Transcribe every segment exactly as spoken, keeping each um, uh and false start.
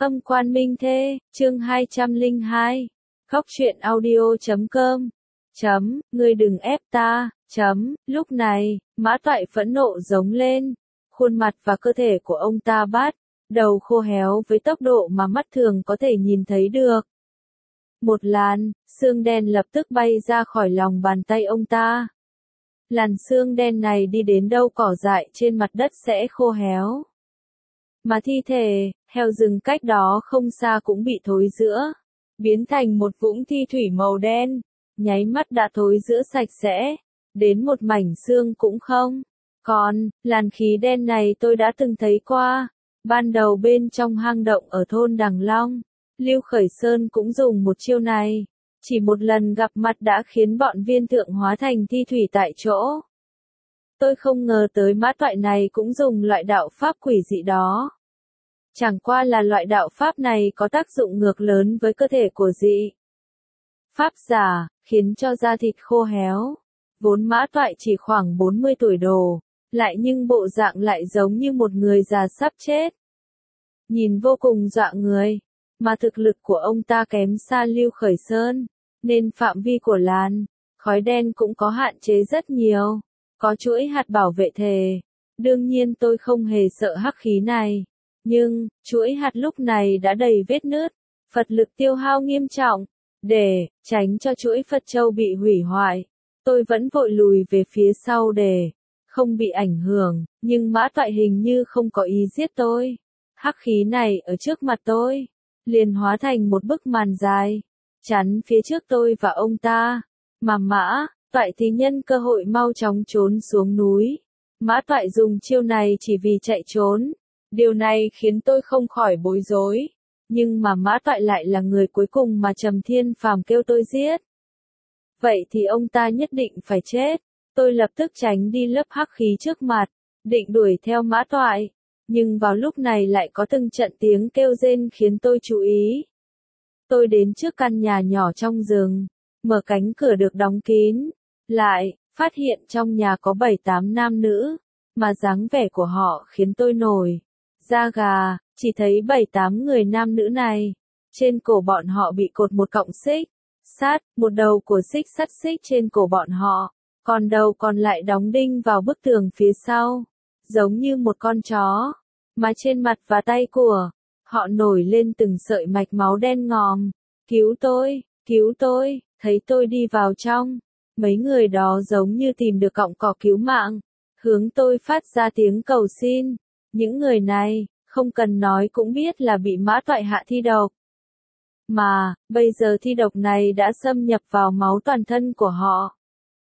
Âm quan minh thê, chương hai trăm lẻ hai. Góc truyện audio chấm com. Chấm, ngươi đừng ép ta, chấm, lúc này, Mã Toại phẫn nộ giống lên. Khuôn mặt và cơ thể của ông ta bắt đầu khô héo với tốc độ mà mắt thường có thể nhìn thấy được. Một làn xương đen lập tức bay ra khỏi lòng bàn tay ông ta. Làn xương đen này đi đến đâu cỏ dại trên mặt đất sẽ khô héo. Mà thi thể, heo rừng cách đó không xa cũng bị thối rữa, biến thành một vũng thi thủy màu đen, nháy mắt đã thối rữa sạch sẽ, đến một mảnh xương cũng không. Còn, làn khí đen này tôi đã từng thấy qua, ban đầu bên trong hang động ở thôn Đằng Long, Lưu Khởi Sơn cũng dùng một chiêu này, chỉ một lần gặp mặt đã khiến bọn viên thượng hóa thành thi thủy tại chỗ. Tôi không ngờ tới Mã Toại này cũng dùng loại đạo pháp quỷ dị đó. Chẳng qua là loại đạo pháp này có tác dụng ngược lớn với cơ thể của dị pháp giả, khiến cho da thịt khô héo. Vốn Mã Toại chỉ khoảng bốn mươi tuổi đồ, lại nhưng bộ dạng lại giống như một người già sắp chết. Nhìn vô cùng dọa người, mà thực lực của ông ta kém xa Lưu Khởi Sơn, nên phạm vi của làn khói đen cũng có hạn chế rất nhiều. Có chuỗi hạt bảo vệ thể. Đương nhiên tôi không hề sợ hắc khí này. Nhưng, chuỗi hạt lúc này đã đầy vết nứt. Phật lực tiêu hao nghiêm trọng. Để tránh cho chuỗi Phật châu bị hủy hoại, tôi vẫn vội lùi về phía sau để không bị ảnh hưởng. Nhưng Mã Toại hình như không có ý giết tôi. Hắc khí này ở trước mặt tôi, liền hóa thành một bức màn dài, chắn phía trước tôi và ông ta. Mà Mã Toại thì nhân cơ hội mau chóng trốn xuống núi. Mã Toại dùng chiêu này chỉ vì chạy trốn. Điều này khiến tôi không khỏi bối rối. Nhưng mà Mã Toại lại là người cuối cùng mà Trầm Thiên Phàm kêu tôi giết. Vậy thì ông ta nhất định phải chết. Tôi lập tức tránh đi lớp hắc khí trước mặt, định đuổi theo Mã Toại. Nhưng vào lúc này lại có từng trận tiếng kêu rên khiến tôi chú ý. Tôi đến trước căn nhà nhỏ trong rừng, mở cánh cửa được đóng kín. Lại, phát hiện trong nhà có bảy tám nam nữ, mà dáng vẻ của họ khiến tôi nổi da gà. Chỉ thấy bảy tám người nam nữ này, trên cổ bọn họ bị cột một cọng xích sắt, một đầu của xích sắt xích trên cổ bọn họ, còn đầu còn lại đóng đinh vào bức tường phía sau, giống như một con chó, mà trên mặt và tay của họ nổi lên từng sợi mạch máu đen ngòm. Cứu tôi, cứu tôi, thấy tôi đi vào trong. Mấy người đó giống như tìm được cọng cỏ cứu mạng, hướng tôi phát ra tiếng cầu xin. Những người này, không cần nói cũng biết là bị Mã Toại hạ thi độc. Mà, bây giờ thi độc này đã xâm nhập vào máu toàn thân của họ.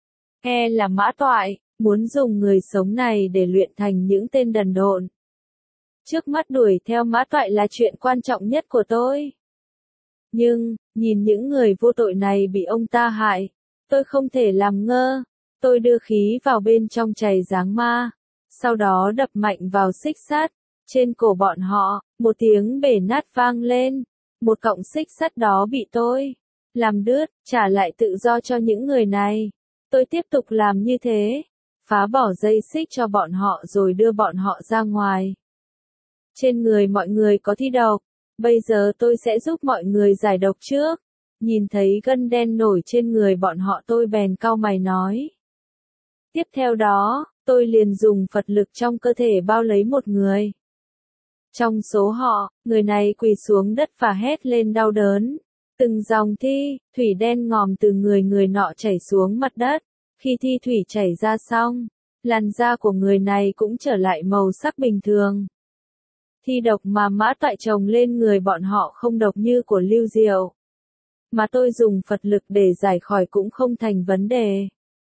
E là Mã Toại, muốn dùng người sống này để luyện thành những tên đần độn. Trước mắt đuổi theo Mã Toại là chuyện quan trọng nhất của tôi. Nhưng, nhìn những người vô tội này bị ông ta hại, tôi không thể làm ngơ. Tôi đưa khí vào bên trong chày giáng ma, sau đó đập mạnh vào xích sắt trên cổ bọn họ. Một tiếng bể nát vang lên, một cọng xích sắt đó bị tôi làm đứt, trả lại tự do cho những người này. Tôi tiếp tục làm như thế, phá bỏ dây xích cho bọn họ rồi đưa bọn họ ra ngoài. Trên người mọi người có thi độc, bây giờ tôi sẽ giúp mọi người giải độc trước. Nhìn thấy gân đen nổi trên người bọn họ tôi bèn cau mày nói. Tiếp theo đó, tôi liền dùng Phật lực trong cơ thể bao lấy một người. Trong số họ, người này quỳ xuống đất và hét lên đau đớn. Từng dòng thi thủy đen ngòm từ người người nọ chảy xuống mặt đất. Khi thi thủy chảy ra xong, làn da của người này cũng trở lại màu sắc bình thường. Thi độc mà Mã Toại trồng lên người bọn họ không độc như của Lưu Diệu, mà tôi dùng Phật lực để giải khỏi cũng không thành vấn đề.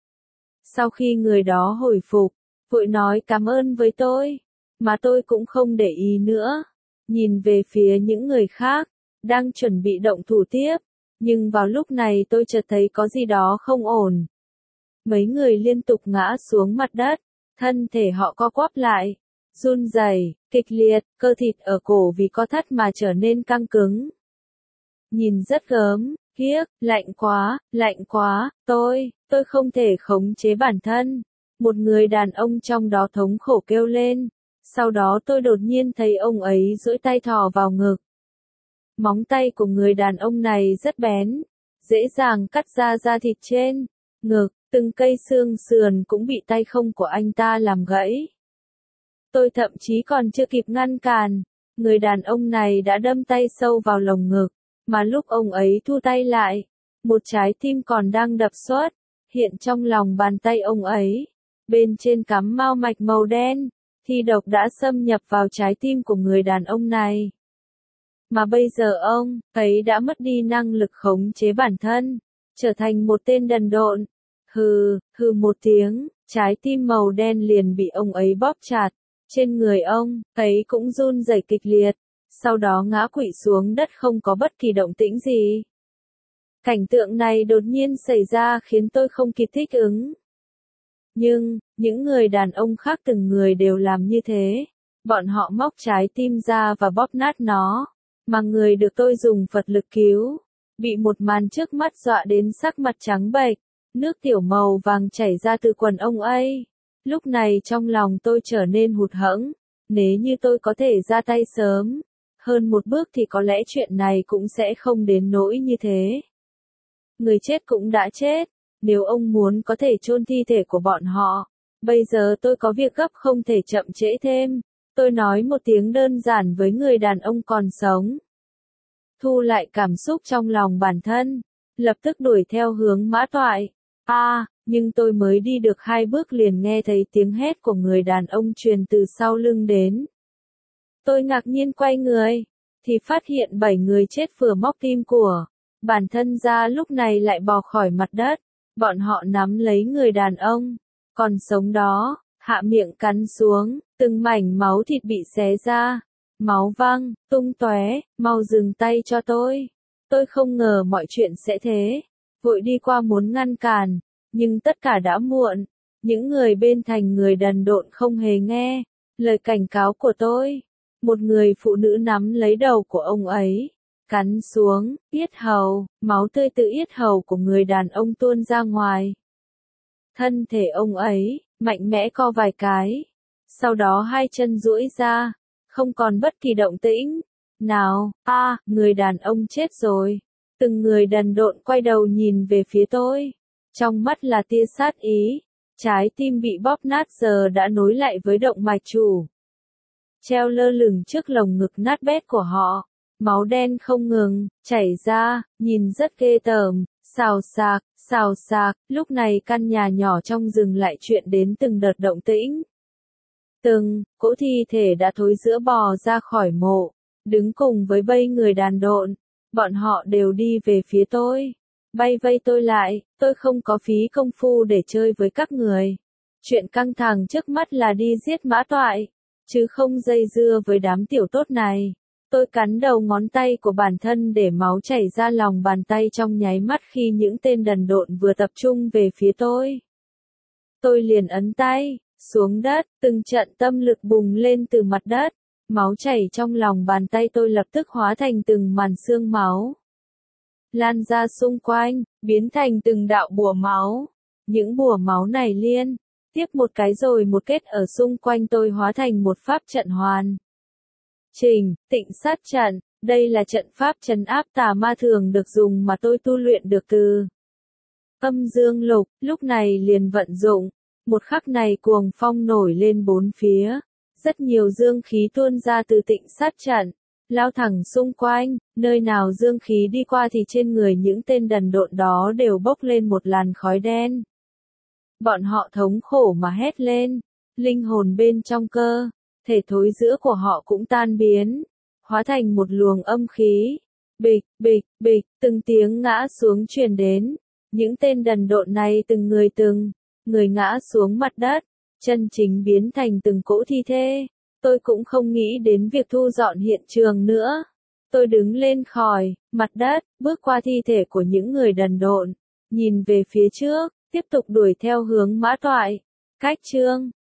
Sau khi người đó hồi phục, vội nói cảm ơn với tôi, mà tôi cũng không để ý nữa. Nhìn về phía những người khác, đang chuẩn bị động thủ tiếp, nhưng vào lúc này tôi chợt thấy có gì đó không ổn. Mấy người liên tục ngã xuống mặt đất, thân thể họ co quắp lại, run rẩy, kịch liệt, cơ thịt ở cổ vì co thắt mà trở nên căng cứng. Nhìn rất gớm, kiếc, lạnh quá, lạnh quá, tôi, tôi không thể khống chế bản thân. Một người đàn ông trong đó thống khổ kêu lên. Sau đó tôi đột nhiên thấy ông ấy duỗi tay thò vào ngực Móng tay của người đàn ông này rất bén, dễ dàng cắt ra da thịt trên, ngực, từng cây xương sườn cũng bị tay không của anh ta làm gãy. Tôi thậm chí còn chưa kịp ngăn cản, người đàn ông này đã đâm tay sâu vào lồng ngực, mà lúc ông ấy thu tay lại, một trái tim còn đang đập suốt, hiện trong lòng bàn tay ông ấy, bên trên cắm mao mạch màu đen, thì độc đã xâm nhập vào trái tim của người đàn ông này. Mà bây giờ ông ấy đã mất đi năng lực khống chế bản thân, trở thành một tên đần độn. Hừ, hừ một tiếng, trái tim màu đen liền bị ông ấy bóp chặt, trên người ông ấy cũng run rẩy kịch liệt, sau đó ngã quỵ xuống đất không có bất kỳ động tĩnh gì. Cảnh tượng này đột nhiên xảy ra khiến tôi không kịp thích ứng. Nhưng, những người đàn ông khác từng người đều làm như thế. Bọn họ móc trái tim ra và bóp nát nó. Mà người được tôi dùng Phật lực cứu, bị một màn trước mắt dọa đến sắc mặt trắng bệch, nước tiểu màu vàng chảy ra từ quần ông ấy. Lúc này trong lòng tôi trở nên hụt hẫng, nếu như tôi có thể ra tay sớm hơn một bước thì có lẽ chuyện này cũng sẽ không đến nỗi như thế. Người chết cũng đã chết, nếu ông muốn có thể chôn thi thể của bọn họ, bây giờ tôi có việc gấp không thể chậm trễ thêm. Tôi nói một tiếng đơn giản với người đàn ông còn sống. Thu lại cảm xúc trong lòng bản thân, lập tức đuổi theo hướng Mã Toại. A, à, nhưng tôi mới đi được hai bước liền nghe thấy tiếng hét của người đàn ông truyền từ sau lưng đến. Tôi ngạc nhiên quay người, thì phát hiện bảy người chết vừa móc tim của bản thân ra lúc này lại bò khỏi mặt đất. Bọn họ nắm lấy người đàn ông còn sống đó, hạ miệng cắn xuống, từng mảnh máu thịt bị xé ra, máu văng tung tóe. Mau dừng tay cho tôi. Tôi không ngờ mọi chuyện sẽ thế, vội đi qua muốn ngăn cản, nhưng tất cả đã muộn. Những người bên thành người đần độn không hề nghe lời cảnh cáo của tôi. Một người phụ nữ nắm lấy đầu của ông ấy, cắn xuống, yết hầu, máu tươi từ yết hầu của người đàn ông tuôn ra ngoài. Thân thể ông ấy mạnh mẽ co vài cái, sau đó hai chân duỗi ra, không còn bất kỳ động tĩnh nào. A, à, người đàn ông chết rồi. Từng người đần độn quay đầu nhìn về phía tôi, trong mắt là tia sát ý. Trái tim bị bóp nát giờ đã nối lại với động mạch chủ, treo lơ lửng trước lồng ngực nát bét của họ. Máu đen không ngừng chảy ra, nhìn rất ghê tởm. Xào xạc, xào xạc, lúc này căn nhà nhỏ trong rừng lại chuyện đến từng đợt động tĩnh. Từng cỗ thi thể đã thối rữa bò ra khỏi mộ, đứng cùng với vây người đàn độn. Bọn họ đều đi về phía tôi, bay vây tôi lại. Tôi không có phí công phu để chơi với các người. Chuyện căng thẳng trước mắt là đi giết Mã Toại, chứ không dây dưa với đám tiểu tốt này. Tôi cắn đầu ngón tay của bản thân để máu chảy ra lòng bàn tay trong nháy mắt khi những tên đần độn vừa tập trung về phía tôi. Tôi liền ấn tay xuống đất, từng trận tâm lực bùng lên từ mặt đất. Máu chảy trong lòng bàn tay tôi lập tức hóa thành từng màn xương máu, lan ra xung quanh, biến thành từng đạo bùa máu. Những bùa máu này liên tiếp một cái rồi một kết ở xung quanh tôi hóa thành một pháp trận hoàn Trình, Tịnh Sát Trận. Đây là trận pháp trấn áp tà ma thường được dùng mà tôi tu luyện được từ Âm Dương Lục, lúc này liền vận dụng. Một khắc này cuồng phong nổi lên bốn phía, rất nhiều dương khí tuôn ra từ Tịnh Sát Trận, lao thẳng xung quanh. Nơi nào dương khí đi qua thì trên người những tên đần độn đó đều bốc lên một làn khói đen. Bọn họ thống khổ mà hét lên, linh hồn bên trong cơ thể thối rữa của họ cũng tan biến, hóa thành một luồng âm khí. Bịch, bịch, bịch, từng tiếng ngã xuống truyền đến. Những tên đần độn này từng người từng người ngã xuống mặt đất, chân chính biến thành từng cỗ thi thể. Tôi cũng không nghĩ đến việc thu dọn hiện trường nữa. Tôi đứng lên khỏi mặt đất, bước qua thi thể của những người đần độn, nhìn về phía trước, tiếp tục đuổi theo hướng Mã Toại. Cách chương